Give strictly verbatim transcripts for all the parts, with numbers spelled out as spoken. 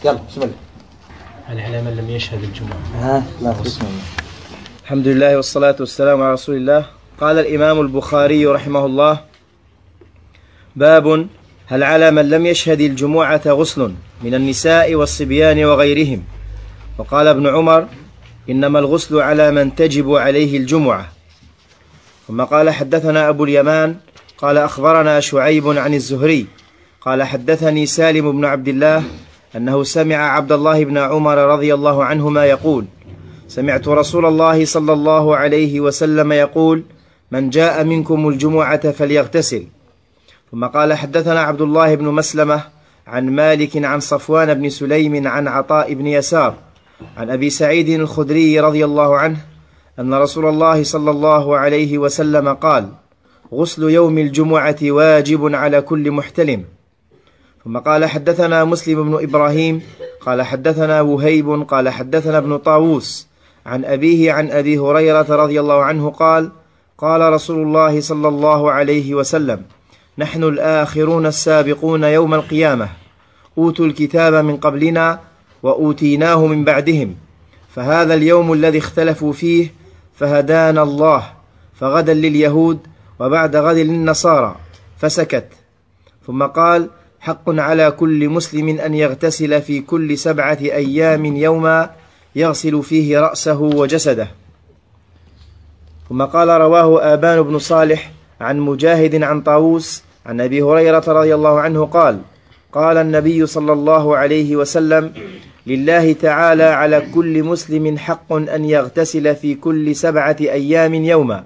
يلا بسم الله. هل على من لم يشهد الجمعة؟ ها لا بسم الله. الحمد لله والصلاة والسلام على رسول الله. قال الإمام البخاري رحمه الله: باب هل على من لم يشهد الجمعة غسل من النساء والصبيان وغيرهم. وقال ابن عمر: إنما الغسل على من تجب عليه الجمعة. ثم قال: حدثنا أبو اليمان قال أخبرنا شعيب عن الزهري قال حدثني سالم بن عبد الله أنه سمع عبد الله بن عمر رضي الله عنهما يقول: سمعت رسول الله صلى الله عليه وسلم يقول: من جاء منكم الجمعة فليغتسل. ثم قال: حدثنا عبد الله بن مسلمة عن مالك عن صفوان بن سليم عن عطاء بن يسار عن أبي سعيد الخدري رضي الله عنه أن رسول الله صلى الله عليه وسلم قال: غسل يوم الجمعة واجب على كل محتلم. ثم قال: حدثنا مسلم بن إبراهيم قال حدثنا وهيب قال حدثنا ابن طاووس عن أبيه عن أبي هريرة رضي الله عنه قال: قال رسول الله صلى الله عليه وسلم: نحن الآخرون السابقون يوم القيامة، أوتوا الكتاب من قبلنا وأوتيناه من بعدهم، فهذا اليوم الذي اختلفوا فيه فهدانا الله، فغدا لليهود وبعد غد للنصارى، فسكت. ثم قال: حق على كل مسلم أن يغتسل في كل سبعة أيام يوما يغسل فيه رأسه وجسده. ثم قال: رواه آبان بن صالح عن مجاهد عن طاووس عن أبي هريرة رضي الله عنه قال: قال النبي صلى الله عليه وسلم: لله تعالى على كل مسلم حق أن يغتسل في كل سبعة أيام يوما.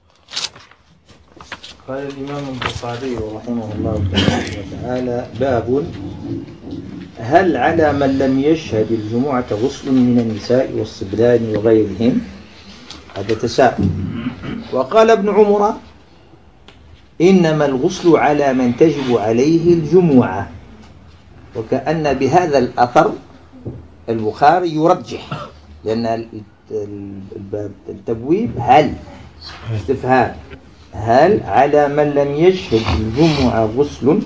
قال الإمام البخاري رحمه الله تعالى: باب هل على من لم يشهد الجمعة غسل من النساء والصبيان وغيرهم؟ هذا تساؤل. وقال ابن عمر: إنما الغسل على من تجب عليه الجمعة. وكأن بهذا الأثر البخاري يرجح، لأن التبويب هل استفهام، هل على من لم يشهد الجمعة غسل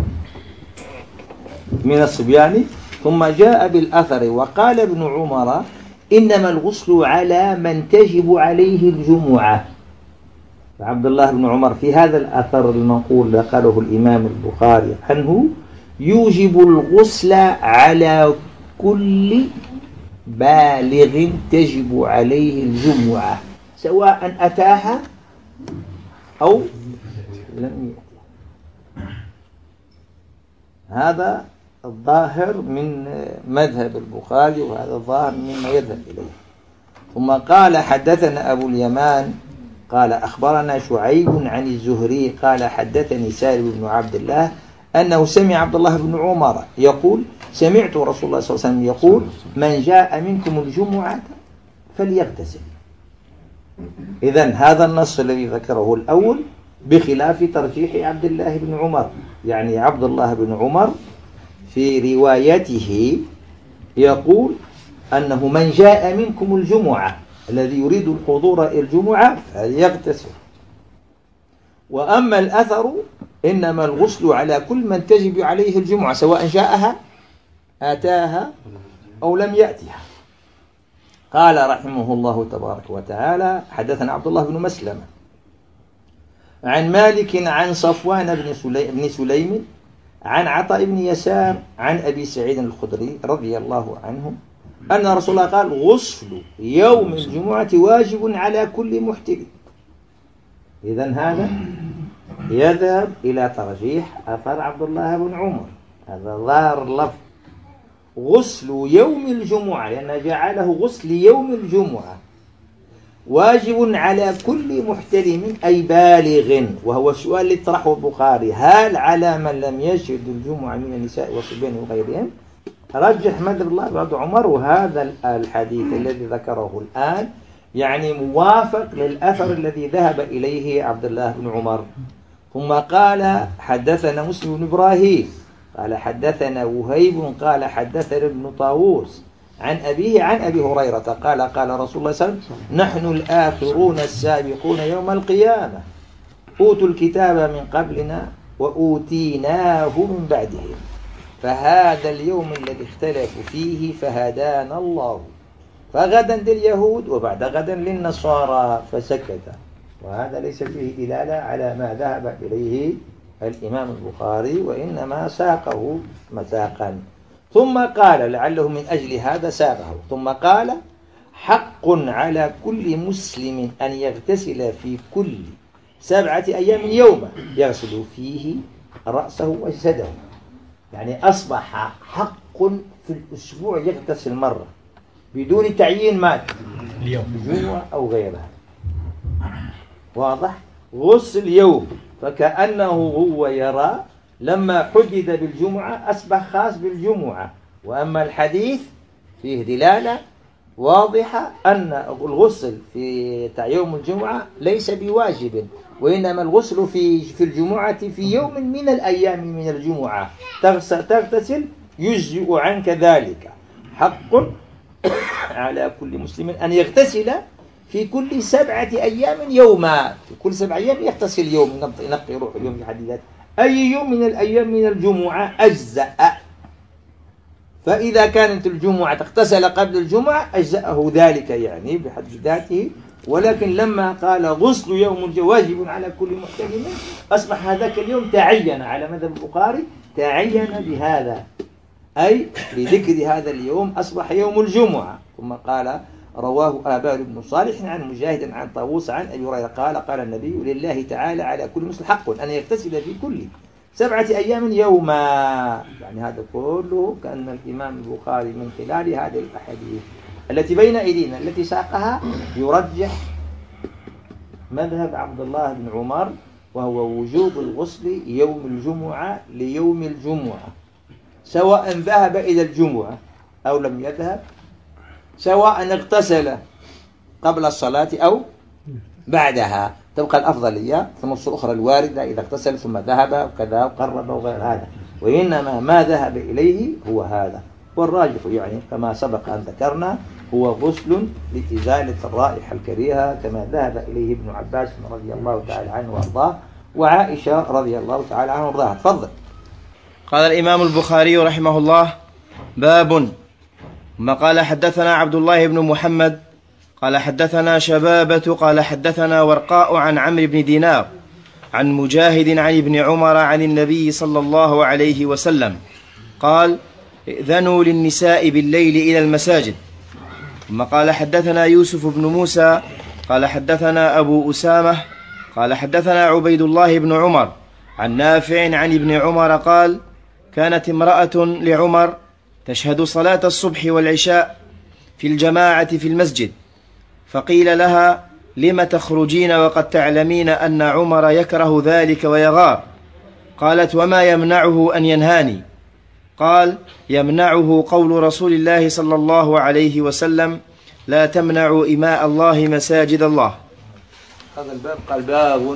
من الصبيان، ثم جاء بالأثر وقال ابن عمر: إنما الغسل على من تجب عليه الجمعة. عبد الله بن عمر في هذا الأثر المنقول قاله الإمام البخاري عنه يوجب الغسل على كل بالغ تجب عليه الجمعة، سواء أتاها أو لم يأتيها. هذا الظاهر من مذهب البخاري، وهذا الظاهر مما يذهب إليه. ثم قال: حدثنا أبو اليمان قال أخبرنا شعيب عن الزهري قال حدثني سالم بن عبد الله أنه سمع عبد الله بن عمر يقول: سمعت رسول الله صلى الله عليه وسلم يقول: من جاء منكم الجمعة فليغتسل. إذن هذا النص الذي ذكره الأول بخلاف ترجيح عبد الله بن عمر، يعني عبد الله بن عمر في روايته يقول أنه من جاء منكم الجمعة، الذي يريد الحضور إلى الجمعة فليغتسل. وأما الأثر: إنما الغسل على كل من تجب عليه الجمعة، سواء جاءها آتاها أو لم يأتها. قال رحمه الله تبارك وتعالى: حدثنا عبد الله بن مسلمة عن مالك عن صفوان بن سليم, بن سليم عن عطاء بن يسار عن أبي سعيد الخدري رضي الله عنه أن رسول الله قال: غسل يوم الجمعة واجب على كل محتل. إذن هذا يذهب إلى ترجيح أثر عبد الله بن عمر، هذا ظاهر اللفظ، غسل يوم الجمعة، لأن جعله غسل يوم الجمعة واجب على كل محتلم أي بالغ. وهو السؤال اللي طرحه البخاري: هل على من لم يشهد الجمعة من النساء والصبيان وغيرهم؟ رجح مذهب الله بن عمر، وهذا الحديث الذي ذكره الآن يعني موافق للأثر الذي ذهب إليه عبد الله بن عمر. ثم قال: حدثنا مسلم بن إبراهيم قال حدثنا وهيب قال حدثنا ابن طاووس عن أبيه عن أبي هريرة قال: قال رسول الله صلى الله عليه وسلم: نحن الآخرون السابقون يوم القيامة، أوتوا الكتاب من قبلنا وأوتيناه من بعدهم. فهذا اليوم الذي اختلفوا فيه فهدانا الله، فغدا لليهود وبعد غدا للنصارى، فسكت. وهذا ليس فيه دلالة على ما ذهب إليه الإمام البخاري، وإنما ساقه مساقا. ثم قال، لعله من أجل هذا ساقه، ثم قال: حق على كل مسلم أن يغتسل في كل سبعة أيام يوما يغسل فيه رأسه وجسده. يعني أصبح حق في الأسبوع يغتسل مرة بدون تعيين مات اليوم جمعة أو غيرها. واضح؟ غسل يوم، فكأنه هو يرى لما حدد بالجمعة أصبح خاص بالجمعة. وأما الحديث فيه دلالة واضحة أن الغسل في يوم الجمعة ليس بواجب، وإنما الغسل في في الجمعة في يوم من الأيام من الجمعة تغتسل يجزئ عنك ذلك. حق على كل مسلم أن يغتسل في كل سبعة أيام يوما، في كل سبعة أيام يغتسل يوم، ينقي روح اليوم في حد ذاته، أي يوم من الأيام من الجمعة أجزأ. فإذا كانت الجمعة اغتسل قبل الجمعة أجزأه ذلك يعني بحد ذاته. ولكن لما قال غسل يوم الجمعة واجب على كل محتلم، أصبح هذاك اليوم تعين على مذهب البخاري، تعين بهذا، أي بذكر هذا اليوم أصبح يوم الجمعة. ثم قال: رواه آبان بن صالح عن مجاهد عن طاووس عن أبي هريرة قال: قال النبي: لله تعالى على كل مسلم حق أن يغتسل في كل سبعة أيام يوما. يعني هذا كله كأن الإمام البخاري من خلال هذه الأحاديث التي بين أيدينا التي ساقها يرجح مذهب عبد الله بن عمر، وهو وجوب الغسل يوم الجمعة ليوم الجمعة، سواء ذهب إلى الجمعة أو لم يذهب، سواء اغتسل قبل الصلاة أو بعدها، تبقى الأفضلية في النصوص الأخرى الواردة إذا اغتسل ثم ذهب وكذا وقرب وغير هذا. وإنما ما ذهب إليه هو هذا، والراجح يعني كما سبق أن ذكرنا هو غسل لإزالة الرائحة الكريهة كما ذهب إليه ابن عباس رضي الله تعالى عنه وأرضاه، وعائشة رضي الله تعالى عنه وأرضاها. تفضل. قال الإمام البخاري رحمه الله: باب. ثم قال: حدثنا عبد الله بن محمد قال حدثنا شبابة قال حدثنا ورقاء عن عمرو بن دينار عن مجاهد عن ابن عمر عن النبي صلى الله عليه وسلم قال: ائذنوا للنساء بالليل إلى المساجد. ثم قال: حدثنا يوسف بن موسى قال حدثنا أبو أسامة قال حدثنا عبيد الله بن عمر عن نافع عن ابن عمر قال: كانت امرأة لعمر تشهد صلاة الصبح والعشاء في الجماعة في المسجد، فقيل لها: لم تخرجين وقد تعلمين أن عمر يكره ذلك ويغار؟ قالت: وما يمنعه أن ينهاني؟ قال: يمنعه قول رسول الله صلى الله عليه وسلم: لا تمنعوا إماء الله مساجد الله. هذا الباب قال باب،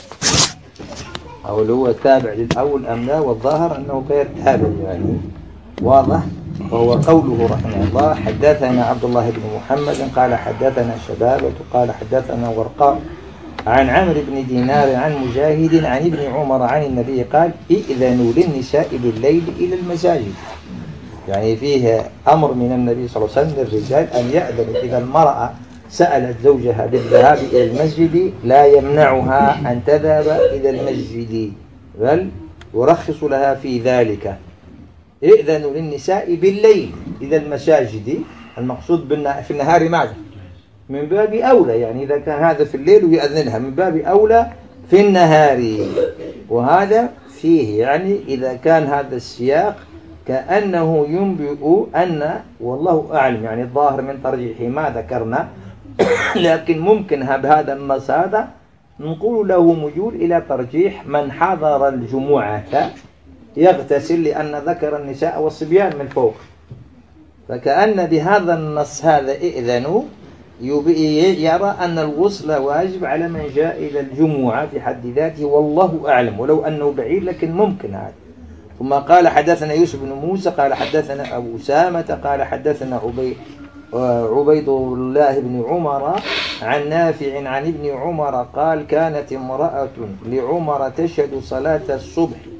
أو هو التابع للأول أم لا؟ والظاهر أنه غير تابع يعني واضح. وهو قوله رحمه الله: حدثنا عبد الله بن محمد قال حدثنا شبابة قال حدثنا ورقاء عن عمرو بن دينار عن مجاهد عن ابن عمر عن النبي قال: ائذنوا للنساء بالليل إلى المساجد. يعني فيه أمر من النبي صلى الله عليه وسلم للرجال أن يأذنوا إذا المرأة سألت زوجها بالذهاب إلى المسجد لا يمنعها أن تذهب إلى المسجد، بل يرخص لها في ذلك. ائذنوا للنساء بالليل إلى المساجد، المقصود في النهار معه من باب أولى، يعني إذا كان هذا في الليل ويأذنها من باب أولى في النهار. وهذا فيه يعني إذا كان هذا السياق كأنه ينبئ أن، والله أعلم يعني الظاهر من ترجيح ما ذكرنا، لكن ممكن بهذا النص هذا نقول له مجول إلى ترجيح من حضر الجمعة يغتسل، لأن ذكر النساء والصبيان من فوق، فكأن بهذا النص هذا ائذنوا يرى أن الغسل واجب على من جاء إلى الجمعة في حد ذاته، والله أعلم، ولو أنه بعيد لكن ممكن هذا. ثم قال: حدثنا يوسف بن موسى قال حدثنا أبو أسامة قال حدثنا عبيد عبيد الله بن عمر عن نافع عن ابن عمر قال: كانت امرأة لعمر تشهد صلاة الصبح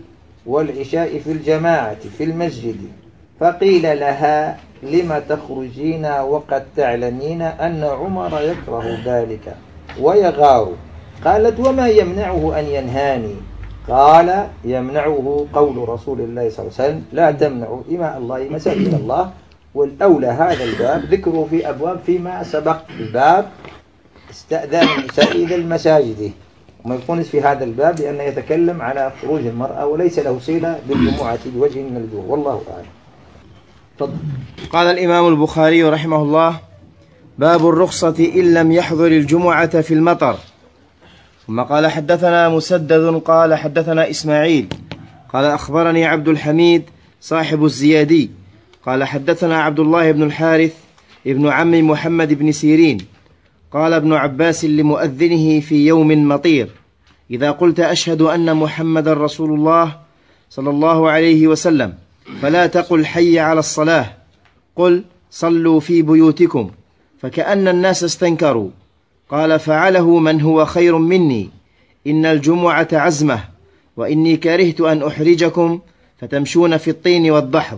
والعشاء في الجماعة في المسجد، فقيل لها: لم تخرجين وقد تعلمين أن عمر يكره ذلك ويغار؟ قالت: وما يمنعه أن ينهاني؟ قال: يمنعه قول رسول الله صلى الله عليه وسلم: لا تمنعوا إماء الله مساجد الله. والأولى هذا الباب ذكره في أبواب فيما سبق، الباب استأذان النساء إلى المساجد، وما يكون في هذا الباب لأنه يتكلم على خروج المرأة وليس له صلة بالجمعة بوجه من الوجوه، والله أعلم. تفضل. قال الإمام البخاري رحمه الله: باب الرخصة إن لم يحضر الجمعة في المطر. ثم قال: حدثنا مسدد قال حدثنا إسماعيل قال أخبرني عبد الحميد صاحب الزيادي قال حدثنا عبد الله بن الحارث ابن عم محمد بن سيرين قال ابن عباس لمؤذنه في يوم مطير: إذا قلت أشهد أن محمد رسول الله صلى الله عليه وسلم فلا تقل حي على الصلاة، قل صلوا في بيوتكم، فكأن الناس استنكروا. قال: فعله من هو خير مني، إن الجمعة عزمة، وإني كرهت أن أحرجكم فتمشون في الطين والضحض.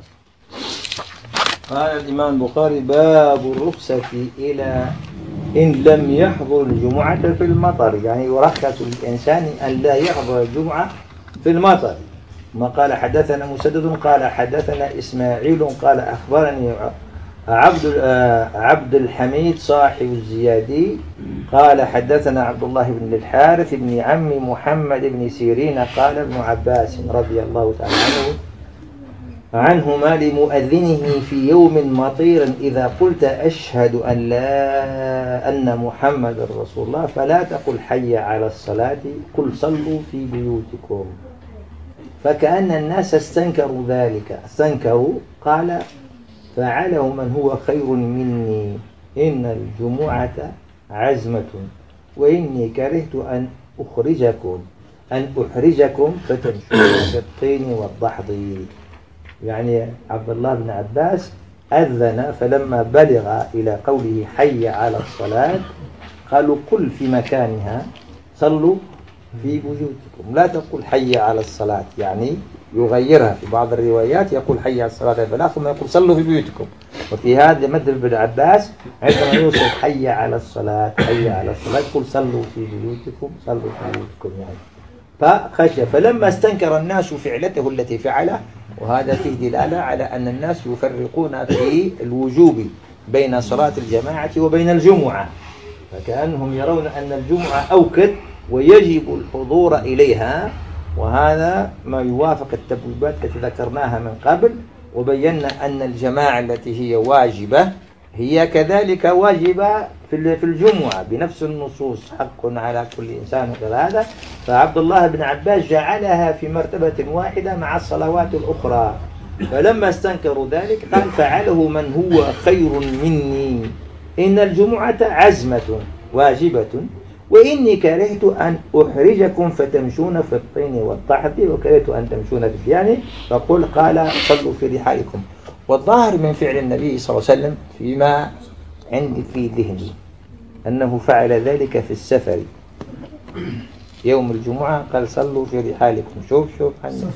قال الإمام البخاري: باب الرخصة إلى إن لم يحضر الجمعة في المطر، يعني يرخص للإنسان أن لا يحضر الجمعة في المطر. ما قال: حدثنا مسدد قال حدثنا إسماعيل قال أخبرني عبد عبد الحميد صاحب الزيادي قال حدثنا عبد الله بن الحارث بن عم محمد بن سيرين قال ابن عباس رضي الله تعالى عنه عنهما لمؤذنه في يوم مطير: إذا قلت أشهد أن لا أن محمد رسول الله فلا تقل حي على الصلاة، قل صلوا في بيوتكم. فكأن الناس استنكروا ذلك، استنكروا. قال: فعله من هو خير مني، إن الجمعة عزمة، وإني كرهت أن أخرجكم أن أحرجكم فتمشون في الطين والضحض. يعني عبد الله بن عباس أذن، فلما بلغ إلى قوله حي على الصلاة قالوا: قل في مكانها صلوا في بيوتكم، لا تقول حي على الصلاة، يعني يغيرها. في بعض الروايات يقول حي على الصلاة فلا، ثم يقول صلوا في بيوتكم. وفي هذا مذهب ابن عباس عندما يوصل حي على الصلاة حي على الصلاة يقول صلوا في بيوتكم صلوا في بيوتكم يعني. فخشى، فلما استنكر الناس فعلته التي فعله، وهذا فيه دلالة على أن الناس يفرقون في الوجوب بين صلاة الجماعة وبين الجمعة، فكأنهم يرون أن الجمعة أوكد ويجب الحضور إليها، وهذا ما يوافق التبويبات التي ذكرناها من قبل، وبينا أن الجماعة التي هي واجبة هي كذلك واجبة في الجمعة بنفس النصوص، حق على كل إنسان غير هذا. فعبد الله بن عباس جعلها في مرتبة واحدة مع الصلوات الأخرى، فلما استنكروا ذلك قال: فعله من هو خير مني، إن الجمعة عزمة واجبة، وإني كرهت أن أحرجكم فتمشون في الطين والضحض، وكرهت أن تمشون في الديان، فقل قال صلوا في رحالكم. والظاهر من فعل النبي صلى الله عليه وسلم فيما عندي في ذهني أنه فعل ذلك في السفر يوم الجمعة، قال صلوا في رحالكم. شوف شوف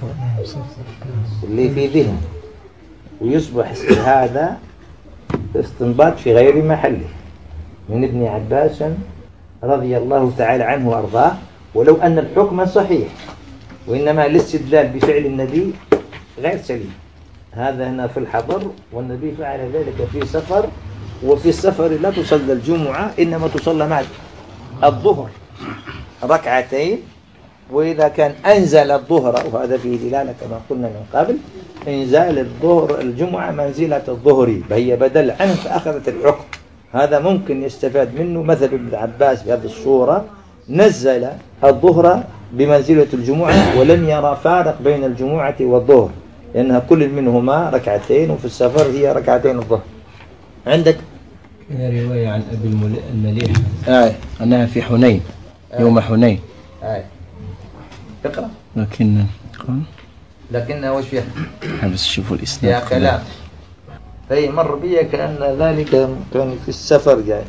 اللي في ذهن، ويصبح هذا استنباط في غير محله من ابن عباس رضي الله تعالى عنه وأرضاه، ولو أن الحكم صحيح، وإنما الاستدلال بفعل النبي غير سليم. هذا هنا في الحضر، والنبي فعل ذلك في سفر، وفي السفر لا تصلى الجمعة، إنما تصلى مع الظهر ركعتين. وإذا كان أنزل الظهر، وهذا فيه دلالة كما قلنا من قبل، إنزال الظهر الجمعة منزلة الظهر فهي بدل عنه فأخذت الحكم. هذا ممكن يستفاد منه مثل ابن عباس بهذه الصورة، نزل الظهر بمنزلة الجمعة ولم يرى فارق بين الجمعة والظهر، لأنها كل منهما ركعتين، وفي السفر هي ركعتين الظهر. عندك رواية عن أبي المليح آه. أنها في حنين آه. يوم حنين آه. اقرأ. لكن قال لكنها وش فيها؟ بس شوفوا الإسناد يا كلام. فهي مر بي كأن ذلك كان في السفر يعني.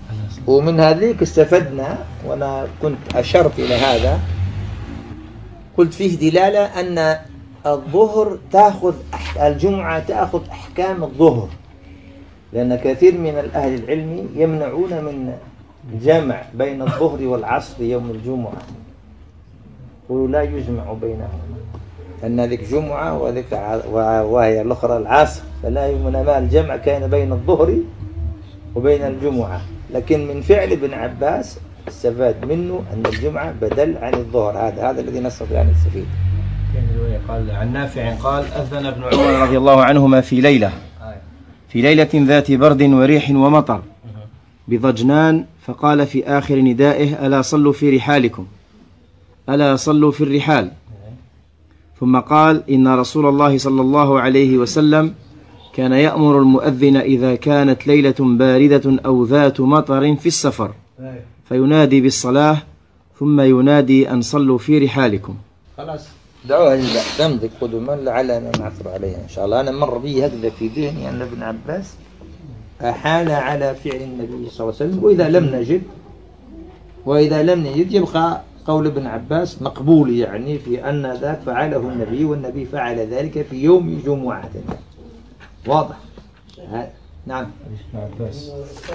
ومن هذيك استفدنا، وأنا كنت أشرت إلى هذا، قلت فيه دلالة أن الظهر تأخذ الجمعة تأخذ أحكام الظهر، لأن كثير من الأهل العلم يمنعون من جمع بين الظهر والعصر يوم الجمعة، ولا يجمع بينهما، أن ذيك جمعة وذيك وهي الأخرى العصر، فلا يمنع الجمع كان بين الظهر وبين الجمعة. لكن من فعل ابن عباس استفاد منه أن الجمعة بدل عن الظهر، هذا هذا الذي نص عن السفيد. قال عن نافع قال أذن ابن عمر رضي الله عنهما في ليلة في ليلة ذات برد وريح ومطر بضجنان، فقال في آخر ندائه: ألا صلوا في رحالكم، ألا صلوا في الرحال. ثم قال: إن رسول الله صلى الله عليه وسلم كان يأمر المؤذن إذا كانت ليلة باردة أو ذات مطر في السفر فينادي بالصلاة ثم ينادي أن صلوا في رحالكم. خلاص دعوها لله تمضي قدما لعلنا نعثر عليها إن شاء الله. أنا مر بي هكذا في ذهني أن ابن عباس أحال على فعل النبي صلى الله عليه وسلم، وإذا لم نجد وإذا لم نجد يبقى قول ابن عباس مقبول، يعني في أن ذاك فعله النبي والنبي فعل ذلك في يوم جمعة. واضح؟ نعم. ابن عباس.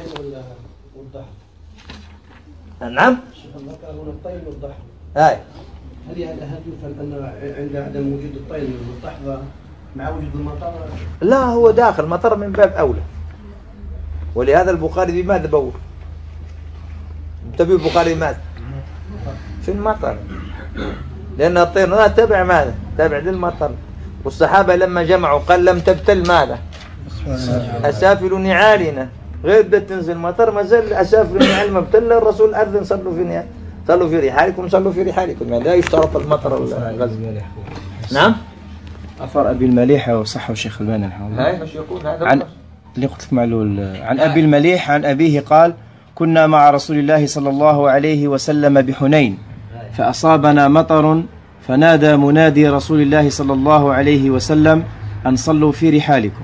نعم. الطير والضحى. هاي. هل هذا هل يفهم أن عند عدم وجود الطير والضحى مع وجود المطر؟ لا، هو داخل مطر من باب أولى، ولهذا البخاري بماذا بول؟ تبي البخاري ماذا؟ في المطر، لأن الطير لا تبع ماذا؟ تبع للمطر. والصحابة لما جمعوا قال: لم تبتل ماذا؟ أسافل نعالنا، غير ده تنزل مطر ما زال أسافل النعال مبتلة. الرسول أذن: صلوا في نعال صلوا في رحالكم صلوا في رحالكم، يعني لا يشترط المطر الغزل. نعم. أثر أبي المليح وصحه الشيخ الباني رحمه الله. هاي مش يكون هذا عن اللي قلت معلول عن أبي المليح عن أبيه قال: كنا مع رسول الله صلى الله عليه وسلم بحنين فأصابنا مطر فنادى منادي رسول الله صلى الله عليه وسلم أن صلوا في رحالكم.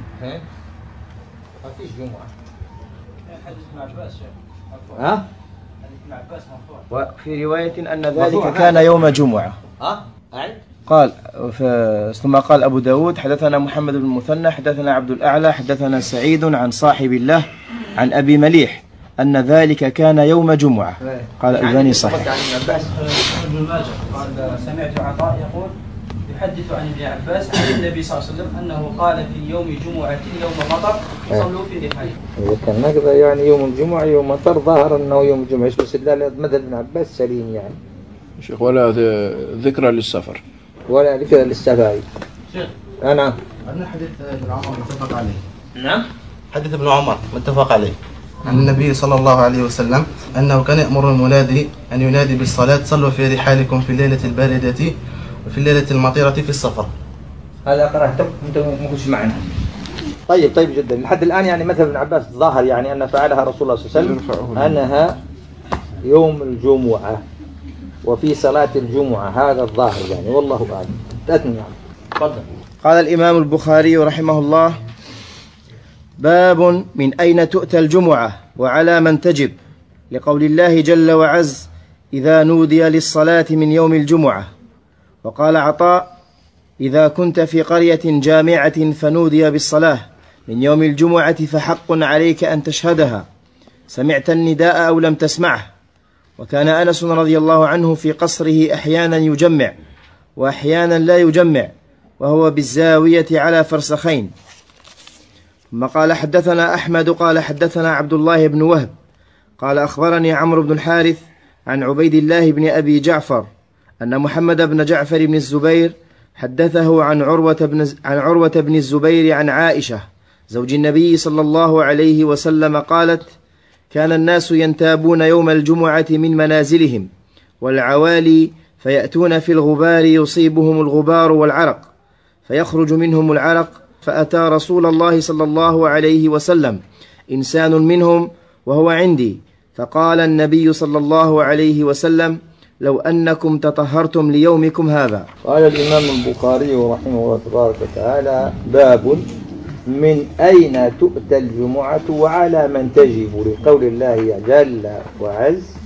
ها؟ وفي رواية أن ذلك كان يوم جمعة. قال ثم قال أبو داود: حدثنا محمد بن المثنى حدثنا عبد الأعلى حدثنا سعيد عن صاحب الله عن أبي مليح أن ذلك كان يوم جمعة. قال الباني صحيح. ابن ماجه قال: سمعت عطاء يقول يحدث عن ابن عباس عن النبي صلى الله عليه وسلم أنه قال في يوم جمعة يوم مطر صلوا في رحالكم. إذا كان هكذا يعني يوم الجمعة يوم مطر ظاهر أنه يوم الجمعة، بس لا مذهب ابن عباس سليم يعني. شيخ ولا ذكرى للسفر ولا ذكرى للسفر. شيخ أنا عندنا حديث ابن عمر متفق عليه. نعم. حديث ابن عمر متفق عليه عن النبي صلى الله عليه وسلم أنه كان يأمر المنادي أن ينادي بالصلاة: صلوا في رحالكم في الليلة الباردة وفي الليلة المطيرة في السفر. هذا قرأته أنت ما كنتش معنا. طيب طيب جدا. لحد الآن يعني مثل ابن عباس ظاهر يعني أن فعلها رسول الله صلى الله عليه وسلم أنها يوم الجمعة وفي صلاة الجمعة، هذا الظاهر يعني، والله أعلم. تأتني يعني. تفضل. قال الإمام البخاري رحمه الله: باب من أين تؤتى الجمعة وعلى من تجب، لقول الله جل وعز: إذا نودي للصلاة من يوم الجمعة. وقال عطاء: إذا كنت في قرية جامعة فنودي بالصلاة من يوم الجمعة فحق عليك أن تشهدها، سمعت النداء أو لم تسمعه. وكان أنس رضي الله عنه في قصره أحيانا يجمع وأحيانا لا يجمع، وهو بالزاوية على فرسخين. ثم قال: حدثنا أحمد قال حدثنا عبد الله بن وهب قال أخبرني عمرو بن الحارث عن عبيد الله بن أبي جعفر أن محمد بن جعفر بن الزبير حدثه عن عروة بن, عن عروة بن الزبير عن عائشة زوج النبي صلى الله عليه وسلم قالت: كان الناس ينتابون يوم الجمعة من منازلهم والعوالي فيأتون في الغبار يصيبهم الغبار والعرق فيخرج منهم العرق، فأتى رسول الله صلى الله عليه وسلم إنسان منهم وهو عندي، فقال النبي صلى الله عليه وسلم: لو أنكم تطهرتم ليومكم هذا. قال الإمام البخاري رحمه الله تبارك وتعالى: باب من أين تؤتى الجمعة وعلى من تجب، لقول الله جل وعز: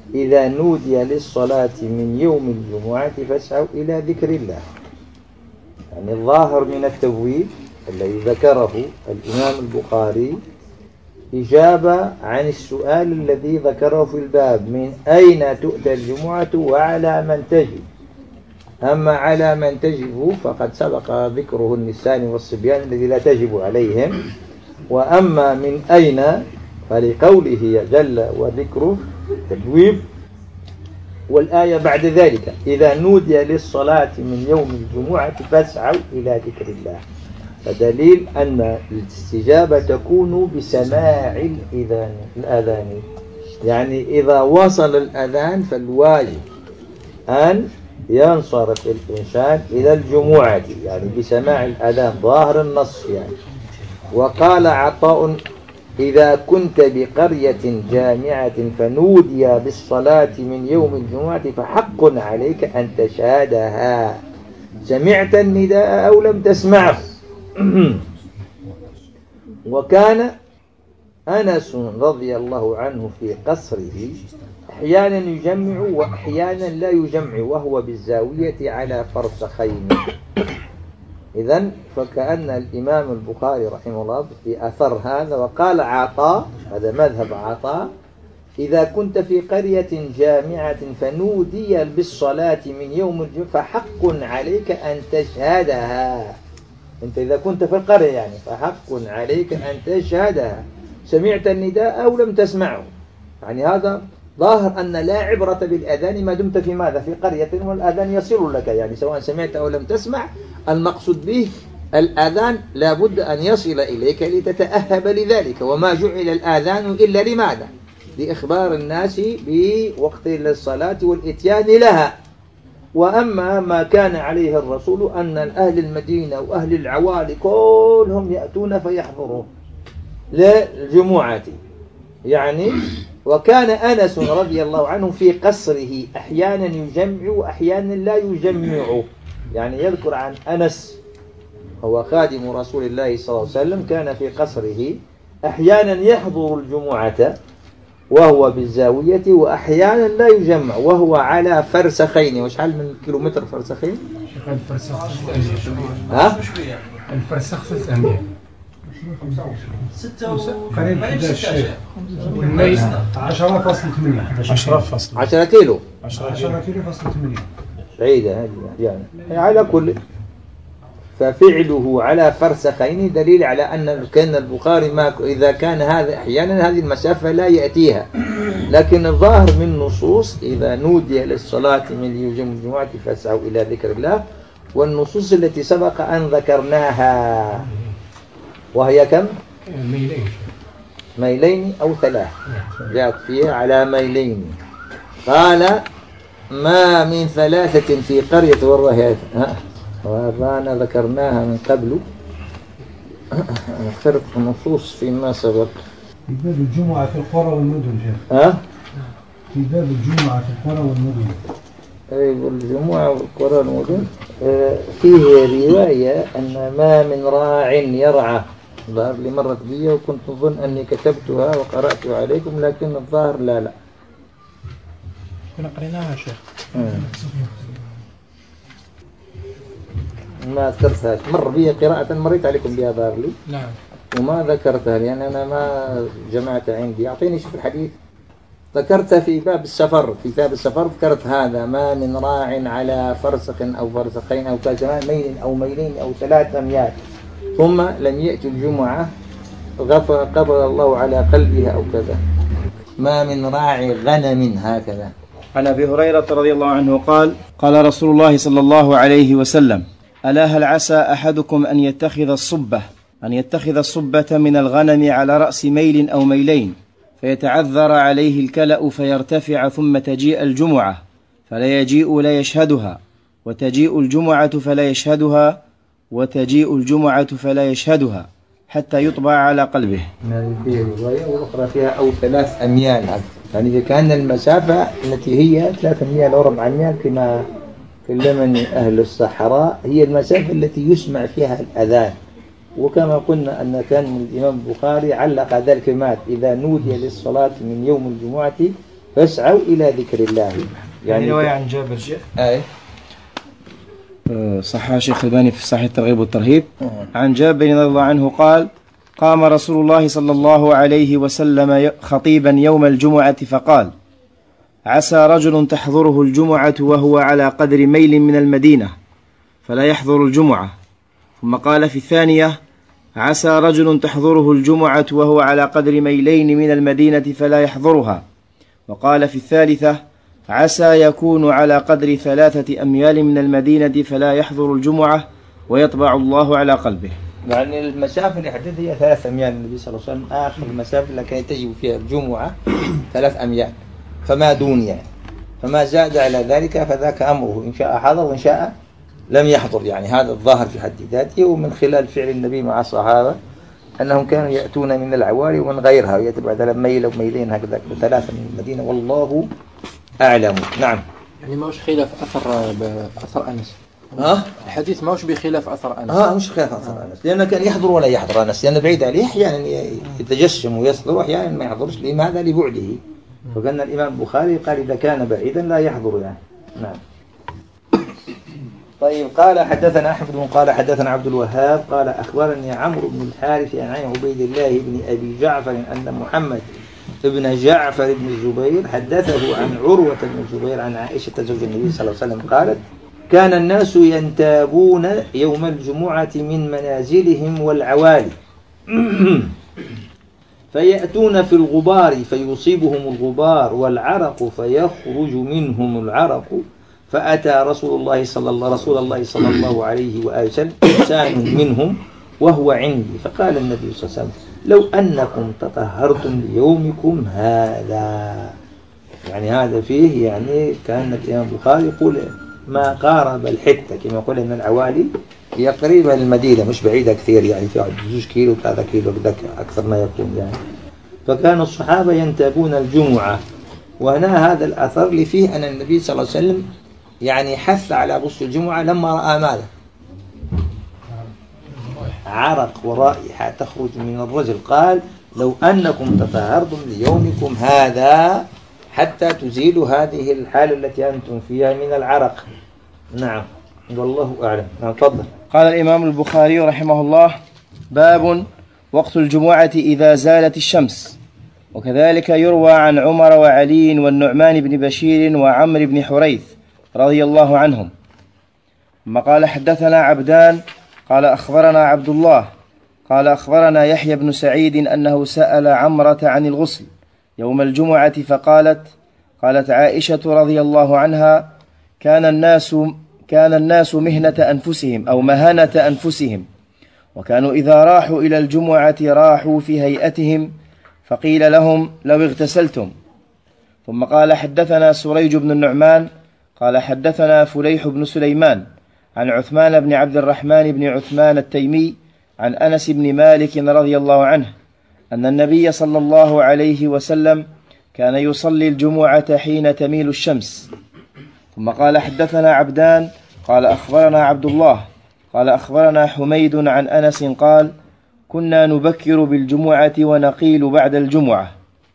إذا نودي للصلاة من يوم الجمعة فاسعوا إلى ذكر الله. يعني الظاهر من التبويب الذي ذكره الإمام البخاري إجابة عن السؤال الذي ذكره في الباب: من أين تؤتى الجمعة وعلى من تجب. أما على من تجب فقد سبق ذكره النساء والصبيان الذي لا تجب عليهم. وأما من أين فلقوله جل وذكره تبويب، والآية بعد ذلك: إذا نودي للصلاة من يوم الجمعة فاسعوا إلى ذكر الله. فدليل أن الاستجابة تكون بسماع الإذان الأذان. يعني إذا وصل الأذان فالواجب أن ينصرف الإنسان إلى الجمعة، يعني بسماع الأذان ظاهر النص يعني. وقال عطاء: إذا كنت بقرية جامعة فنودي بالصلاة من يوم الجمعة فحق عليك أن تشهدها، سمعت النداء أو لم تسمعه. وكان أنس رضي الله عنه في قصره أحيانا يجمع وأحيانا لا يجمع، وهو بالزاوية على فرسخين. إذن فكأن الإمام البخاري رحمه الله في أثر هذا. وقال عطاء، هذا مذهب عطاء: إذا كنت في قرية جامعة فنودي بالصلاة من يوم الجمعة فحق عليك أن تشهدها. أنت إذا كنت في القرية يعني فحق عليك أن تشهدها، سمعت النداء أو لم تسمعه. يعني هذا ظاهر أن لا عبرة بالأذان ما دمت في ماذا؟ في قرية والأذان يصل لك، يعني سواء سمعت أو لم تسمع. المقصود به الأذان لا بد أن يصل إليك لتتأهب لذلك. وما جعل الآذان إلا لماذا؟ لإخبار الناس بوقت الصلاة والإتيان لها. وأما ما كان عليه الرسول أن أهل المدينة وأهل العوالي كلهم يأتون فيحضرون للجمعة يعني. وكان أنس رضي الله عنه في قصره أحيانا يجمع وأحيانا لا يجمع. يعني يذكر عن أنس هو خادم رسول الله صلى الله عليه وسلم، كان في قصره أحيانا يحضر الجمعة وهو بالزاوية وأحيانا لا يجمع وهو على فرسخين. وش حال من كيلومتر فرسخين؟ الفرسخ ها؟ الفرسخ في الثانية ستة قريب إحدى عشر والميل عشرة فاصلة ثمانية عشرة فاصلة عشرة كيلو عشرة كيلو فاصلة ثمانية بعيدة هذه يعني. على كل ففعله على فرسخين دليل على أن كان البخاري ما إذا كان هذا أحيانا هذه المسافة لا يأتيها. لكن الظاهر من نصوص إذا نودي للصلاة من يوم الجمعة فاسعوا إلى ذكر الله، والنصوص التي سبق أن ذكرناها وهي كم؟ ميلين ميلين أو ثلاث، جاءت فيها على ميلين. قال: ما من ثلاثة في قرية والله وهذا ذكرناها من قبل. فرق النصوص فيما سبق. في باب الجمعة في القرى والمدن شيخ. ها؟ في باب الجمعة في القرى والمدن. أي الجمعة والقرى والمدن. فيه رواية أن ما من راع يرعى. ظهر لي مرت بي وكنت أظن أني كتبتها وقرأتها عليكم، لكن الظاهر لا لا كنا قريناها شيخ. ما ذكرتها، مر بي قراءة مريت عليكم بها ظاهر لي. نعم. وما ذكرتها لأن أنا ما جمعت عندي. أعطيني شوف الحديث. ذكرتها في باب السفر، في باب السفر ذكرت هذا: ما من راع على فرسخ أو فرسخين أو كذا ميل أو ميلين أو ثلاث أميال ثم لم يأتي الجمعة غفر قبل الله على قلبها أو كذا. ما من راعي غنم هكذا. عن أبي هريرة رضي الله عنه قال: قال رسول الله صلى الله عليه وسلم: ألا هل عسى أحدكم أن يتخذ الصبة أن يتخذ الصبة من الغنم على رأس ميل أو ميلين فيتعذر عليه الكلأ فيرتفع ثم تجيء الجمعة فلا يجيء لا يشهدها وتجيء الجمعة فلا يشهدها وتجيء الجمعة فلا يشهدها حتى يطبع على قلبه. هذه رواية والأخرى فيها أو ثلاث أميال. يعني إذا كان المسافة التي هي ثلاث أميال أو أربع أميال كما كلمني أهل الصحراء هي المسافة التي يسمع فيها الأذان. وكما قلنا أن كان الإمام البخاري علق ذلك المات: إذا نودي للصلاة من يوم الجمعة فاسعوا إلى ذكر الله. يعني رواية عن جابر أي صححها شيخ الباني في صحيح الترغيب والترهيب عن جابر رضي الله عنه قال: قام رسول الله صلى الله عليه وسلم خطيبا يوم الجمعة فقال: عسى رجل تحضره الجمعة وهو على قدر ميل من المدينة فلا يحضر الجمعة. ثم قال في الثانية: عسى رجل تحضره الجمعة وهو على قدر ميلين من المدينة فلا يحضرها. وقال في الثالثة: عسى يكون على قدر ثلاثة أميال من المدينة فلا يحضر الجمعة ويطبع الله على قلبه. يعني المسافة اللي حددها هي ثلاث أميال. النبي صلى الله عليه وسلم آخر المسافة التي تجب فيها الجمعة ثلاث أميال فما دون، يعني فما زاد على ذلك فذاك أمره، إن شاء حضر وإن شاء لم يحضر. يعني هذا الظاهر في حد ذاته، ومن خلال فعل النبي مع الصحابة أنهم كانوا يأتون من العوالي ومن غيرها ويأتي بعد ميل وميلين هكذا ثلاثة من المدينة، والله أعلم. نعم. يعني ما وش خلاف أثر أثر أنس؟ ها؟ الحديث ما وش بخلاف أثر أنس؟ ها مش خلاف أثر أنس، لأنه كان يحضر ولا يحضر أنس، لأنه بعيد عليه أحيانا يتجشم ويصدر وأحيانا ما يحضرش. لماذا؟ لبعده. وكان الإمام البخاري قال إذا كان بعيدا لا يحضر يعني. نعم. طيب قال حدثنا أحمد قال حدثنا عبد الوهاب قال أخبرني عمرو بن الحارث عن عبيد الله بن أبي جعفر أن محمد ابن جعفر بن الزبير حدثه عن عروة بن الزبير عن عائشة زوج النبي صلى الله عليه وسلم قالت: كان الناس ينتابون يوم الجمعة من منازلهم والعوالي فيأتون في الغبار فيصيبهم الغبار والعرق فيخرج منهم العرق، فأتى رسول الله صلى الله رسول الله صلى الله عليه وآله وسلم إنسان منهم وهو عندي، فقال النبي صلى الله عليه وسلم: لو أنكم تطهرتم ليومكم هذا. يعني هذا فيه يعني كان الإمام البخاري يقول ما قارب الحتة، كما يقول إن العوالي هي قريبة للمدينة مش بعيدة كثير، يعني في جوج كيلو ثلاثة كيلو أكثر ما يكون يعني. فكان الصحابة ينتابون الجمعة. وهنا هذا الأثر اللي فيه أن النبي صلى الله عليه وسلم يعني حث على غسل الجمعة لما رأى ماذا؟ عرق ورائحة تخرج من الرجل، قال: لو أنكم تطهرتم ليومكم هذا حتى تزيلوا هذه الحالة التي أنتم فيها من العرق. نعم والله أعلم. نعم تفضل. قال الإمام البخاري رحمه الله: باب وقت الجمعة إذا زالت الشمس. وكذلك يروى عن عمر وعلي والنعمان بن بشير وعمر بن حريث رضي الله عنهم. ثم قال: حدثنا عبدان قال أخبرنا عبد الله قال أخبرنا يحيى بن سعيد أنه سأل عمرة عن الغسل يوم الجمعة فقالت: قالت عائشة رضي الله عنها: كان الناس كان الناس مهنة أنفسهم أو مهانة أنفسهم، وكانوا إذا راحوا إلى الجمعة راحوا في هيئتهم، فقيل لهم: لو اغتسلتم. ثم قال: حدثنا سريج بن النعمان قال حدثنا فليح بن سليمان عن عثمان بن عبد الرحمن بن عثمان التيمي عن أنس بن مالك رضي الله عنه أن النبي صلى الله عليه وسلم كان يصلي الجمعة حين تميل الشمس. ثم قال: حدثنا عبدان قال أخبرنا عبد الله قال أخبرنا حميد عن أنس قال: كنا نبكر بالجمعة ونقيل بعد الجمعة.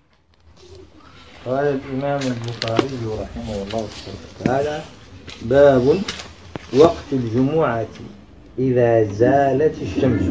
قال الإمام البخاري رحمه الله تعالى: باب وقت الجمعة إذا زالت الشمس.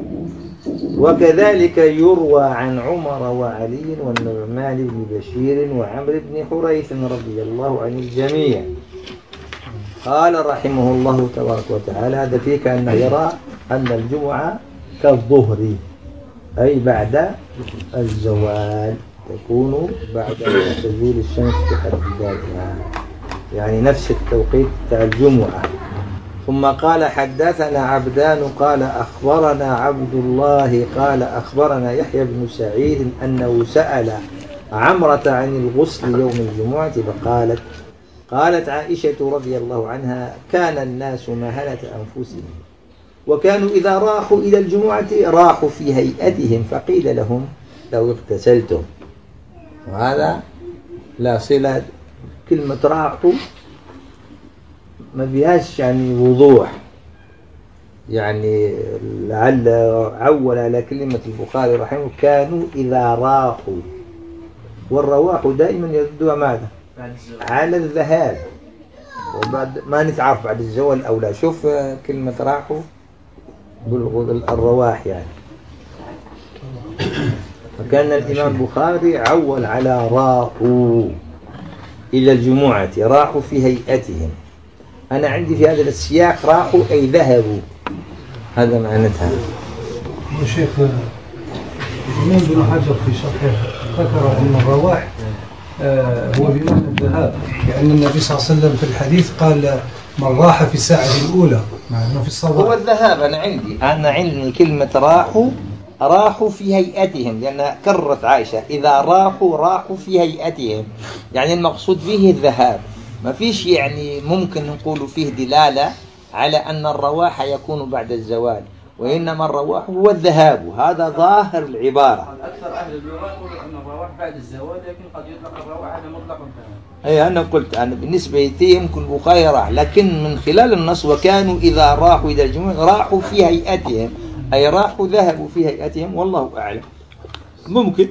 وكذلك يروى عن عمر وعلي والنعمان بن بشير وعمر بن حريث رضي الله عن الجميع. قال رحمه الله تبارك وتعالى: هذا فيه كأنه يرى أن الجمعة كالظهر، أي بعد الزوال، تكون بعد تزول الشمس بحد ذاتها، يعني نفس التوقيت بتاع الجمعة. ثم قال: حدثنا عبدان قال أخبرنا عبد الله قال أخبرنا يحيى بن سعيد أنه سأل عمرة عن الغسل يوم الجمعة فقالت: قالت عائشة رضي الله عنها: كان الناس مهنة أنفسهم، وكانوا إذا راحوا إلى الجمعة راحوا في هيئتهم، فقيل لهم: لو اغتسلتم. وهذا لا صلة، كلمة راحوا ما بيهاش يعني وضوح، يعني لعل عول على كلمة البخاري رحمه: كانوا إذا راحوا، والرواح دائما يردها ماذا؟ على الذهاب، وبعد ما نتعرف بعد الزوال أو لا. شوف كلمة راحوا الرواح يعني. فكان الإمام البخاري عول على راحوا إلى الجمعة، راحوا في هيئتهم. أنا عندي في هذا السياق راحوا أي ذهبوا، هذا معناتها. الشيخ الإمام بن حجر في شرحه ذكر أن الرواح آه هو بمعنى الذهاب، لأن النبي صلى الله عليه وسلم في الحديث قال من راح في الساعة الأولى، مع أنه في الصباح هو الذهاب. أنا عندي أنا عندي كلمة راحوا، راحوا في هيئتهم، لأن كررت عائشة إذا راحوا راحوا في هيئتهم، يعني المقصود به الذهاب. ما فيش يعني ممكن نقول فيه دلالة على أن الرواح يكون بعد الزوال، وإنما الرواح هو الذهاب، هذا ظاهر العبارة. أكثر أهل اللغة يقولون أن الرواح بعد الزوال، لكن قد يطلق الرواح على مطلق الذهاب. أي أنا قلت أنا بالنسبة لي يمكن البخاري راح، لكن من خلال النص وكانوا إذا راحوا إلى الجمعة راحوا في هيئتهم، أي راحوا ذهبوا في هيئتهم، والله أعلم. ممكن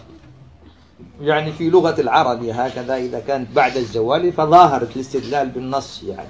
يعني في لغة العرب هكذا إذا كانت بعد الزوال فظاهرة الاستدلال بالنص يعني.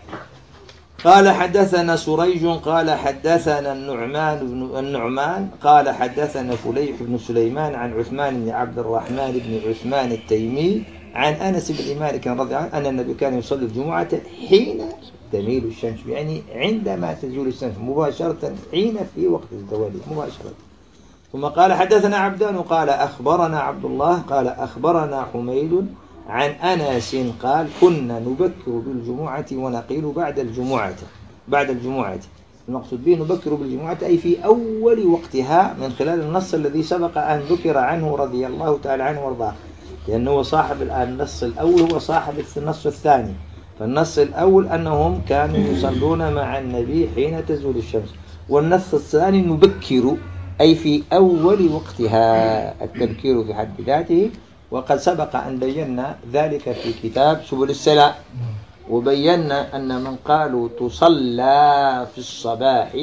قال حدثنا سريج قال حدثنا النعمان بن النعمان قال حدثنا فليح بن سليمان عن عثمان بن عبد الرحمن بن عثمان التيمي عن أنس بن مالك رضي الله عنه أن النبي كان يصلي الجمعة حين تميل الشمس، يعني عندما تزول الشمس مباشرة، حين في وقت الزوال مباشرة. ثم قال حدثنا عبدان قال أخبرنا عبد الله قال أخبرنا حميد عن أنس قال كنا نبكر بالجمعة ونقيل بعد الجمعة. بعد الجمعة المقصود به نبكر بالجمعة أي في أول وقتها، من خلال النص الذي سبق أن ذكر عنه رضي الله تعالى عنه وارضاه، لأنه صاحب الآن النص الأول هو صاحب النص الثاني. فالنص الأول أنهم كانوا يصلون مع النبي حين تزول الشمس، والنص الثاني نبكر أي في أول وقتها، التبكير في حد ذاته. وقد سبق أن بينا ذلك في كتاب سبل السلام، وبينا أن من قالوا تصلى في الصباح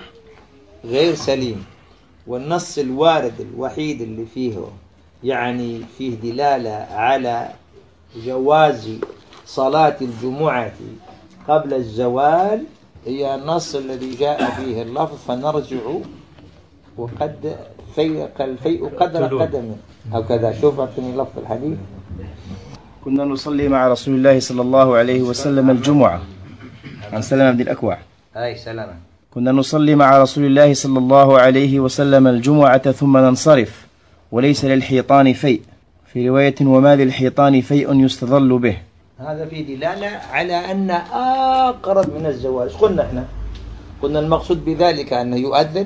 غير سليم، والنص الوارد الوحيد اللي فيه يعني فيه دلالة على جواز صلاة الجمعة قبل الزوال هي النص الذي جاء فيه اللفظ فنرجع وقد فيق الفيء قدر قدمه أو كذا. شوف أعطني لفظ الحديث. كنا نصلي مع رسول الله صلى الله عليه وسلم الجمعة. عن سلمة بن الأكوع. أي سلامة. كنا نصلي مع رسول الله صلى الله عليه وسلم الجمعة ثم ننصرف وليس للحيطان فيء، في رواية وما للحيطان فيء يستظل به. هذا في دلالة على أن أقرب من الزوال. قلنا إحنا قلنا المقصود بذلك أنه يؤذن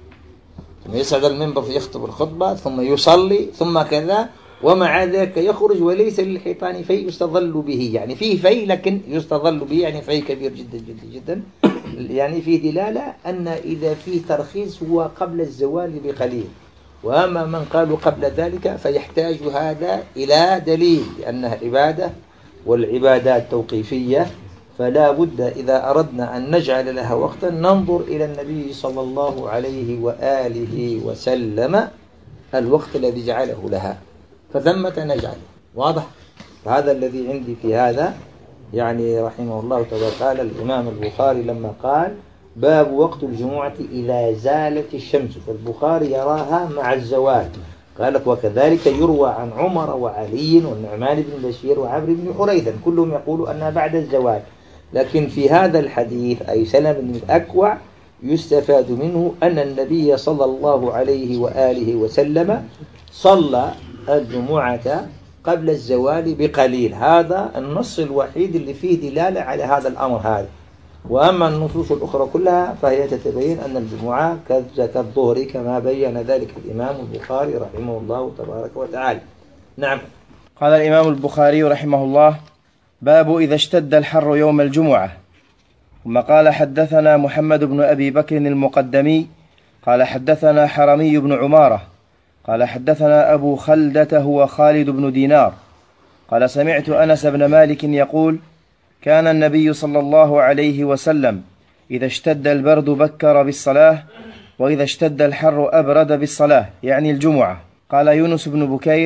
ثم يصعد المنبر فيخطب الخطبة ثم يصلي ثم كذا، ومع ذلك يخرج وليس للحيطان فيء يستظل به، يعني فيه فيء لكن يستظل به، يعني فيء كبير جدا جدا جدا. يعني في دلالة أن إذا فيه ترخيص هو قبل الزوال بقليل، وأما من قالوا قبل ذلك فيحتاج هذا إلى دليل، لأنها عبادة والعبادات توقيفية، فلا بد إذا أردنا أن نجعل لها وقتا ننظر إلى النبي صلى الله عليه وآله وسلم الوقت الذي جعله لها، فثمة نجعله. واضح؟ هذا الذي عندي في هذا يعني رحمه الله تعالى. قال الإمام البخاري لما قال باب وقت الجمعة إذا زالت الشمس، فالبخاري يراها مع الزوال. قالت وكذلك يروى عن عمر وعلي والنعمان بن بشير وعمرو بن حريث كلهم يقولوا أنها بعد الزوال، لكن في هذا الحديث أي سلمة بن الأكوع يستفاد منه أن النبي صلى الله عليه وآله وسلم صلى الجمعة قبل الزوال بقليل. هذا النص الوحيد اللي فيه دلالة على هذا الأمر هذا. وأما النصوص الأخرى كلها فهي تتبين أن الجمعة كالظهر كما بين ذلك الإمام البخاري رحمه الله تبارك وتعالى. نعم. قال الإمام البخاري رحمه الله باب إذا اشتد الحر يوم الجمعة. ثم قال حدثنا محمد بن أبي بكر المقدمي قال حدثنا حرمي بن عمارة قال حدثنا أبو خلدة هو خالد بن دينار قال سمعت أنس بن مالك يقول كان النبي صلى الله عليه وسلم إذا اشتد البرد بكر بالصلاة وإذا اشتد الحر أبرد بالصلاة، يعني الجمعة. قال يونس بن بكير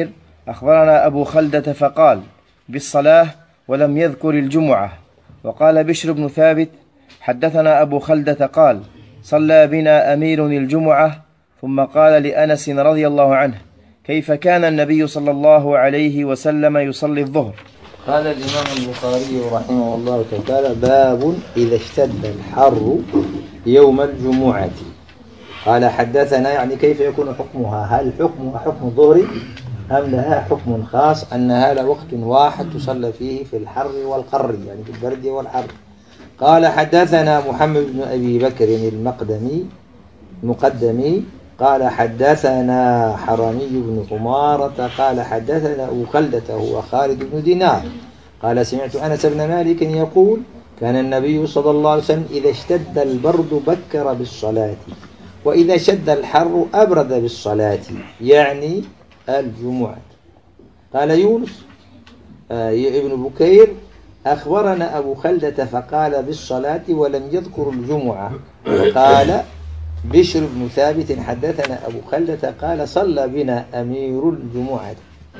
أخبرنا أبو خلدة فقال بالصلاة ولم يذكر الجمعة. وقال بشر بن ثابت حدثنا أبو خلدة قال صلى بنا أمير الجمعة ثم قال لأنس رضي الله عنه كيف كان النبي صلى الله عليه وسلم يصلي الظهر. قال الإمام البخاري رحمه الله تعالى باب إذا اشتد الحر يوم الجمعة. قال حدثنا يعني كيف يكون حكمها، هل حكمها حكم الظهر أم لها حكم خاص أنها لوقت واحد تصلى فيه في الحر والقر يعني في البرد والحر. قال حدثنا محمد بن أبي بكر المقدمي مقدمي قال حدثنا حرمي بن عمارة قال حدثنا أبو خلدة هو خالد بن دينار قال سمعت أنس بن مالك يقول كان النبي صلى الله عليه وسلم إذا اشتد البرد بكر بالصلاة وإذا شد الحر أبرد بالصلاة يعني الجمعة. قال يونس آه ابن بكير أخبرنا أبو خلدة فقال بالصلاة ولم يذكر الجمعة. وقال بشر بن ثابت حدثنا أبو خلدة قال صلى بنا أمير الجمعة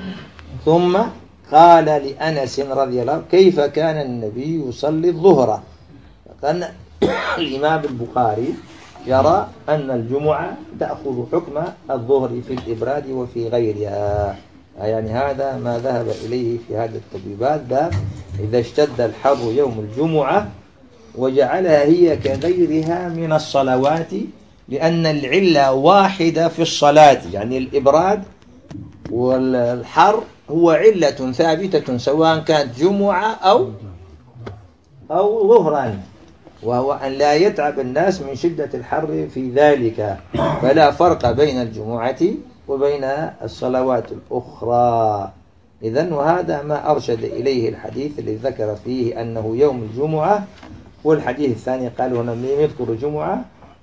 ثم قال لأنس رضي الله عنه كيف كان النبي يصلي الظهر. فكان الإمام البخاري يرى أن الجمعة تأخذ حكم الظهر في الإبراد وفي غيرها، يعني هذا ما ذهب إليه في هذا التبويبات باب إذا اشتد الحر يوم الجمعة وجعلها هي كغيرها من الصلوات لأن العلة واحدة في الصلاة، يعني الإبراد والحر هو علة ثابتة سواء كانت جمعة أو أو ظهرا، وهو أن لا يتعب الناس من شدة الحر في ذلك، فلا فرق بين الجمعة وبين الصلوات الأخرى. إذن وهذا ما أرشد إليه الحديث الذي ذكر فيه أنه يوم الجمعة، والحديث الثاني قال هنا لم يذكر الجمعة،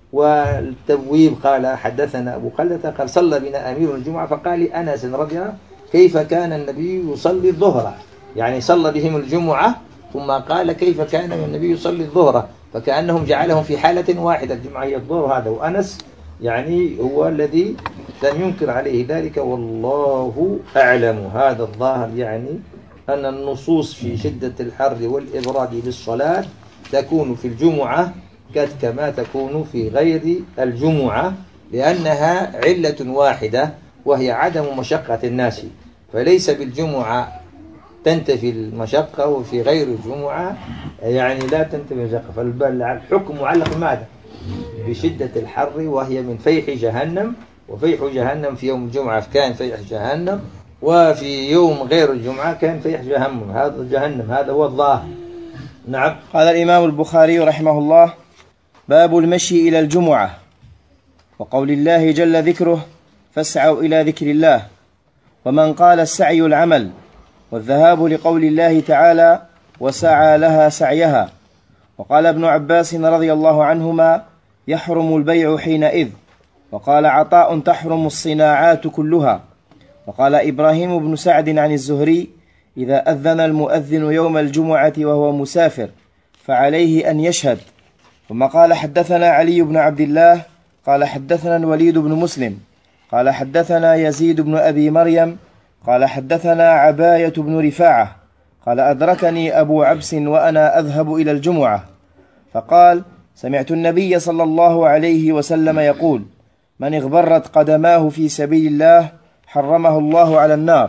والتبويب قال حدثنا أبو خلدة قال صلى بنا أمير الجمعة فقال أنس رضي الله عنه كيف كان النبي يصلي الظهر، يعني صلى بهم الجمعة ثم قال كيف كان النبي يصلي الظهر، فكأنهم جعلهم في حالة واحدة، الجمعة هي الظهر هذا، وأنس يعني هو الذي لم ينكر عليه ذلك والله أعلم. هذا الظاهر يعني أن النصوص في شدة الحر والإبراد بالصلاة تكون في الجمعة كما تكون في غير الجمعة، لأنها علة واحدة وهي عدم مشقة الناس، فليس بالجمعة تنتفي المشقة وفي غير الجمعة يعني لا تنتفي المشقة، فالحكم معلق ماذا؟ بشدة الحر وهي من فيح جهنم، وفيح جهنم في يوم الجمعة كان فيح جهنم، وفي يوم غير الجمعة كان فيح جهنم، هذا جهنم، هذا هو الظاهر. نعم. قال الإمام البخاري رحمه الله باب المشي إلى الجمعة وقول الله جل ذكره فاسعوا إلى ذكر الله، ومن قال السعي العمل، والذهاب لقول الله تعالى وسعى لها سعيها. وقال ابن عباس رضي الله عنهما يحرم البيع حينئذ. وقال عطاء تحرم الصناعات كلها. وقال إبراهيم بن سعد عن الزهري إذا أذن المؤذن يوم الجمعة وهو مسافر فعليه أن يشهد. ثم قال حدثنا علي بن عبد الله قال حدثنا الوليد بن مسلم قال حدثنا يزيد بن أبي مريم قال حدثنا عباية بن رفاعة قال أدركني أبو عبس وأنا أذهب إلى الجمعة فقال سمعت النبي صلى الله عليه وسلم يقول من اغبرت قدماه في سبيل الله حرمه الله على النار.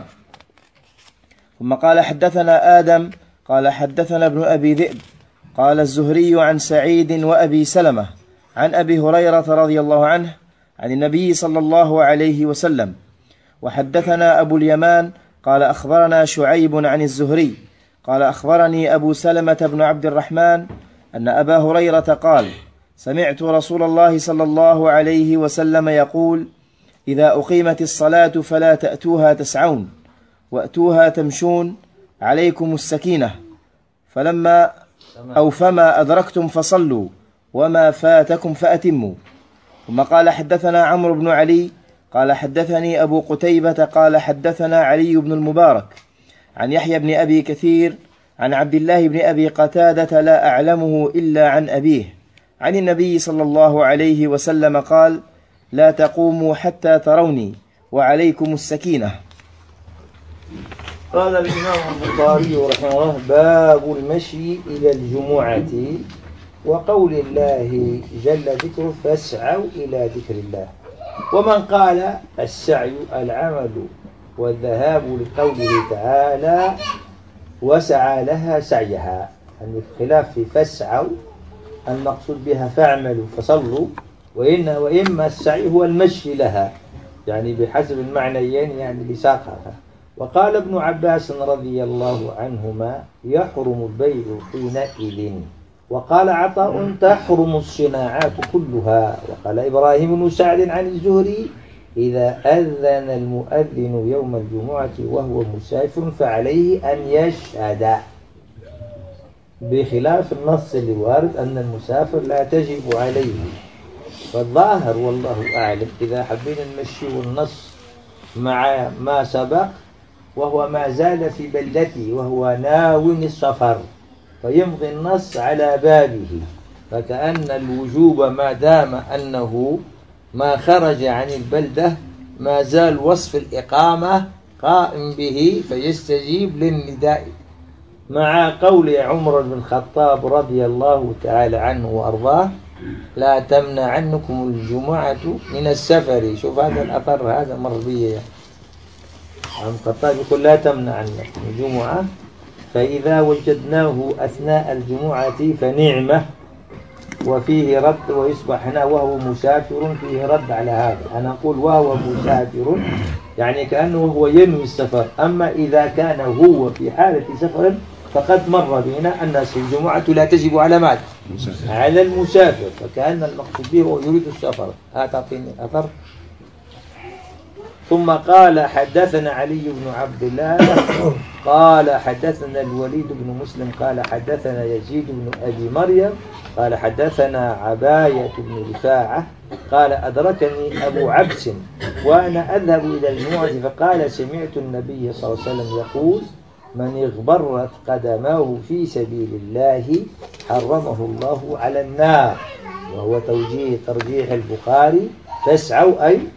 ثم قال حدثنا آدم قال حدثنا ابن أبي ذئب قال الزهري عن سعيد وأبي سلمة عن أبي هريرة رضي الله عنه عن النبي صلى الله عليه وسلم. وحدثنا أبو اليمان قال أخبرنا شعيب عن الزهري قال أخبرني أبو سلمة بن عبد الرحمن أن أبا هريرة قال سمعت رسول الله صلى الله عليه وسلم يقول إذا أقيمت الصلاة فلا تأتوها تسعون وأتوها تمشون عليكم السكينة فلما أو فما أدركتم فصلوا وما فاتكم فأتموا. ثم قال حدثنا عمرو بن علي قال حدثني أبو قتيبة قال حدثنا علي بن المبارك عن يحيى بن أبي كثير عن عبد الله بن أبي قتادة لا أعلمه إلا عن أبيه عن النبي صلى الله عليه وسلم قال لا تقوموا حتى تروني وعليكم السكينة. قال الإمام البخاري رحمه الله: باب المشي إلى الجمعة وقول الله جل ذكره: فاسعوا إلى ذكر الله. ومن قال السعي العمل والذهاب لقوله تعالى: وسعى لها سعيها، يعني خلاف في فاسعوا المقصود بها فاعملوا فصلوا، وإن وإما السعي هو المشي لها، يعني بحسب المعنيين يعني بساقها. وقال ابن عباس رضي الله عنهما: يحرم البيع حينئذ. وقال عطاء: تحرم الصناعات كلها. وقال إبراهيم بن سعد عن الزهري: إذا أذن المؤذن يوم الجمعة وهو مسافر فعليه أن يشهد، بخلاف النص اللي وارد أن المسافر لا تجب عليه. فالظاهر والله أعلم إذا حبينا نمشي النص مع ما سبق وهو ما زال في بلدته وهو ناوي السفر، فيمضي النص على بابه، فكأن الوجوب ما دام أنه ما خرج عن البلدة ما زال وصف الإقامة قائم به، فيستجيب للنداء، مع قول عمر بن الخطاب رضي الله تعالى عنه وأرضاه: لا تمنع عنكم الجمعة من السفر. شوف هذا الأثر هذا مرضية، عمر الخطاب يقول: لا تمنع عنكم الجمعة، فإذا وجدناه أثناء الجمعة فنعمة، وفيه رد، ويصبح هنا وهو مسافر فيه رد على هذا. أنا أقول وهو مسافر يعني كأنه هو ينوي السفر، أما إذا كان هو في حالة سفر فقد مر بنا أن الجمعة لا تجب على ماذا؟ على المسافر، فكأن المقصود به هو يريد السفر. أعطيني أثر. ثم قال: حدثنا علي بن عبد الله قال حدثنا الوليد بن مسلم قال حدثنا يزيد بن أبي مريم قال حدثنا عباية بن رفاعة قال: أدركني أبو عبس وأنا أذهب إلى الجمعة فقال: سمعت النبي صلى الله عليه وسلم يقول: من اغبرت قدماه في سبيل الله حرمه الله على النار. وهو توجيه ترجيح البخاري: فاسعوا أي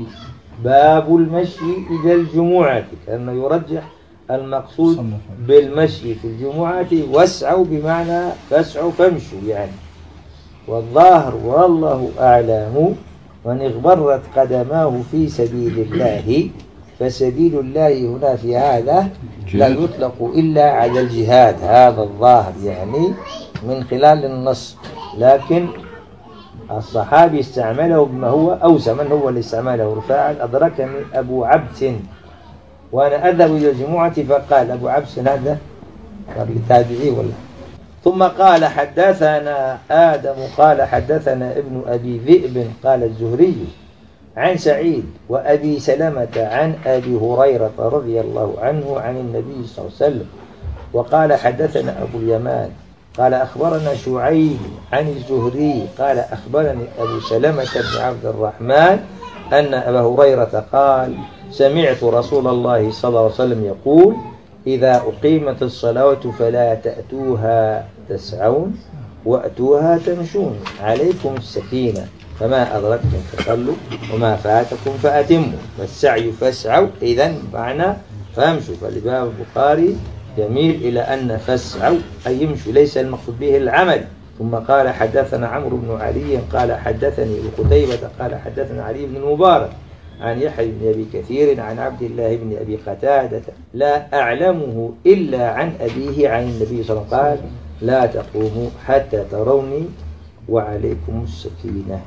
باب المشي إلى الجمعة، كأنه يرجح المقصود بالمشي في الجمعة، واسعوا بمعنى فاسعوا فامشوا يعني. والظاهر والله أعلم من اغبرت قدماه في سبيل الله، فسبيل الله هنا في هذا لا يطلق إلا على الجهاد، هذا الظاهر يعني من خلال النص، لكن الصحابي استعمله بما هو أوسع. من هو اللي استعمله؟ رفاعة: أدركني أبو عبس وأنا أذهب إلى الجمعة فقال. أبو عبس هذا تابعي ولا؟ ثم قال: حدثنا آدم قال حدثنا ابن أبي ذئب قال الزهري عن سعيد وأبي سلمة عن أبي هريرة رضي الله عنه عن النبي صلى الله عليه وسلم. وقال: حدثنا أبو اليمان قال أخبرنا شعيب عن الزهري قال أخبرني أبو سلمة بن عبد الرحمن أن أبا هريرة قال: سمعت رسول الله صلى الله عليه وسلم يقول: إذا أقيمت الصلاة فلا تأتوها تسعون وأتوها تمشون، عليكم السكينة، فما أدركتم فصلوا وما فاتكم فأتموا، فالسعي فاسعوا إذن معنى فامشوا. فالباب البخاري يميل إلى أن فاسعوا أي يمشوا، ليس المقصود به العمل. ثم قال: حدثنا عمرو بن علي قال حدثني ابن قتيبة قال حدثنا علي بن المبارك عن يحيى بن أبي كثير عن عبد الله بن أبي قتادة لا أعلمه إلا عن أبيه عن النبي صلى الله عليه وسلم قال: لا تقوموا حتى تروني وعليكم السكينة.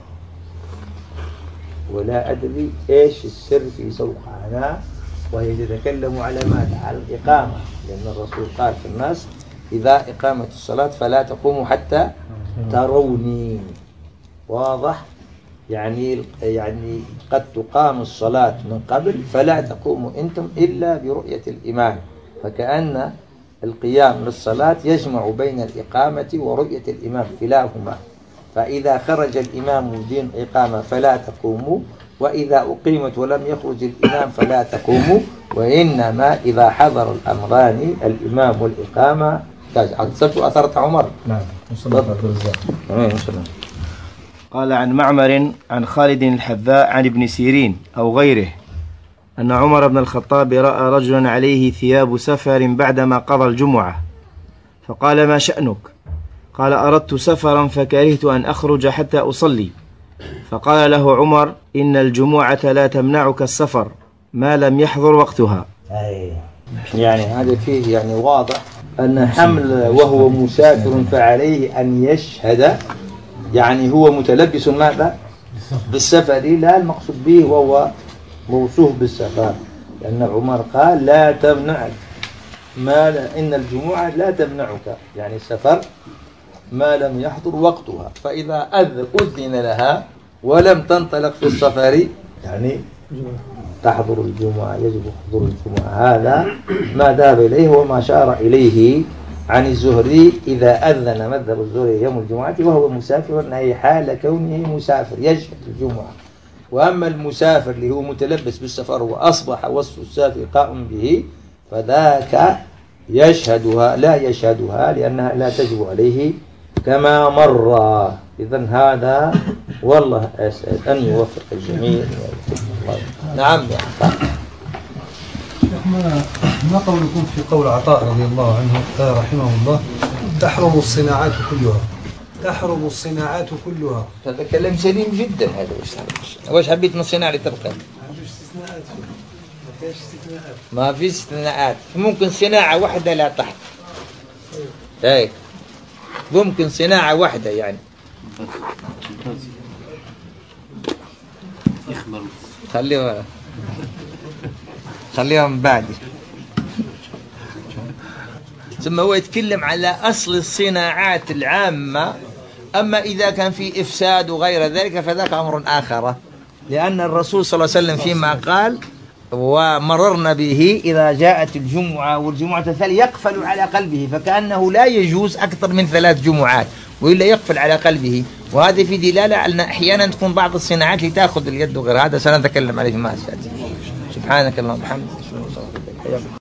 ولا أدري إيش السر في سوقها وهي تتكلم على ماذا؟ على الإقامة، لأن الرسول قال في الناس: إذا إقامة الصلاة فلا تقوموا حتى تروني. واضح؟ يعني يعني قد تقام الصلاة من قبل فلا تقوموا أنتم إلا برؤية الإمام، فكأن القيام للصلاة يجمع بين الإقامة ورؤية الإمام كلاهما. فإذا خرج الإمام دين إقامة فلا تقوموا، وإذا أقيمت ولم يخرج الإمام فلا تقوموا، وإنما إذا حضر الأمران الإمام والإقامة أتصلت أثرت عمر. نعم. قال: عن معمر عن خالد الحذاء عن ابن سيرين أو غيره أن عمر بن الخطاب رأى رجلا عليه ثياب سفر بعدما قضى الجمعة، فقال: ما شأنك؟ قال: أردت سفرا فكرهت أن أخرج حتى أصلي. فقال له عمر: إن الجمعة لا تمنعك السفر ما لم يحضر وقتها. يعني هذا فيه يعني واضح أن حمل وهو مسافر فعليه أن يشهد، يعني هو متلبس ماذا؟ بالسفر، لا المقصود به وهو موصوف بالسفر، لأن عمر قال: لا تمنعك ما لا إن الجمعة لا تمنعك، يعني السفر ما لم يحضر وقتها. فإذا أذن لها ولم تنطلق في السفر يعني تحضر الجمعة، يجب حضور الجمعة. هذا ما ذهب إليه وما شار إليه عن الزهري: إذا أذن مذهب الزهري يوم الجمعة وهو مسافر، أي حال كونه مسافر يشهد الجمعة. وأما المسافر اللي هو متلبس بالسفر وأصبح وصف السافر قائم به فذاك يشهدها لا يشهدها لأنها لا تجب عليه كما مر. إذن هذا والله أسأل أن يوفق الجميع. نعم يا عطاء. ما ما قولكم في قول عطاء رضي الله عنه رحمه الله: تحرم الصناعات كلها، تحرم الصناعات كلها. هذا كلام سليم جدا. هذا وش حبيت من الصناعة اللي تبقى؟ ما في استثناءات. ممكن صناعة واحدة لا تحت، هيك ممكن صناعة واحدة يعني. خليها خليها من بعد. ثم هو يتكلم على أصل الصناعات العامة، أما إذا كان في إفساد وغير ذلك فذاك أمر آخر، لأن الرسول صلى الله عليه وسلم فيما قال: ومررنا به إذا جاءت الجمعة والجمعة فليقفل على قلبه، فكأنه لا يجوز أكثر من ثلاث جمعات وإلا يقفل على قلبه. وهذا في دلالة على أن أحيانا تكون بعض الصناعات لتأخذ اليد وغير هذا، سنتكلم عليه ما سأتي. سبحانك اللهم وبحمدك.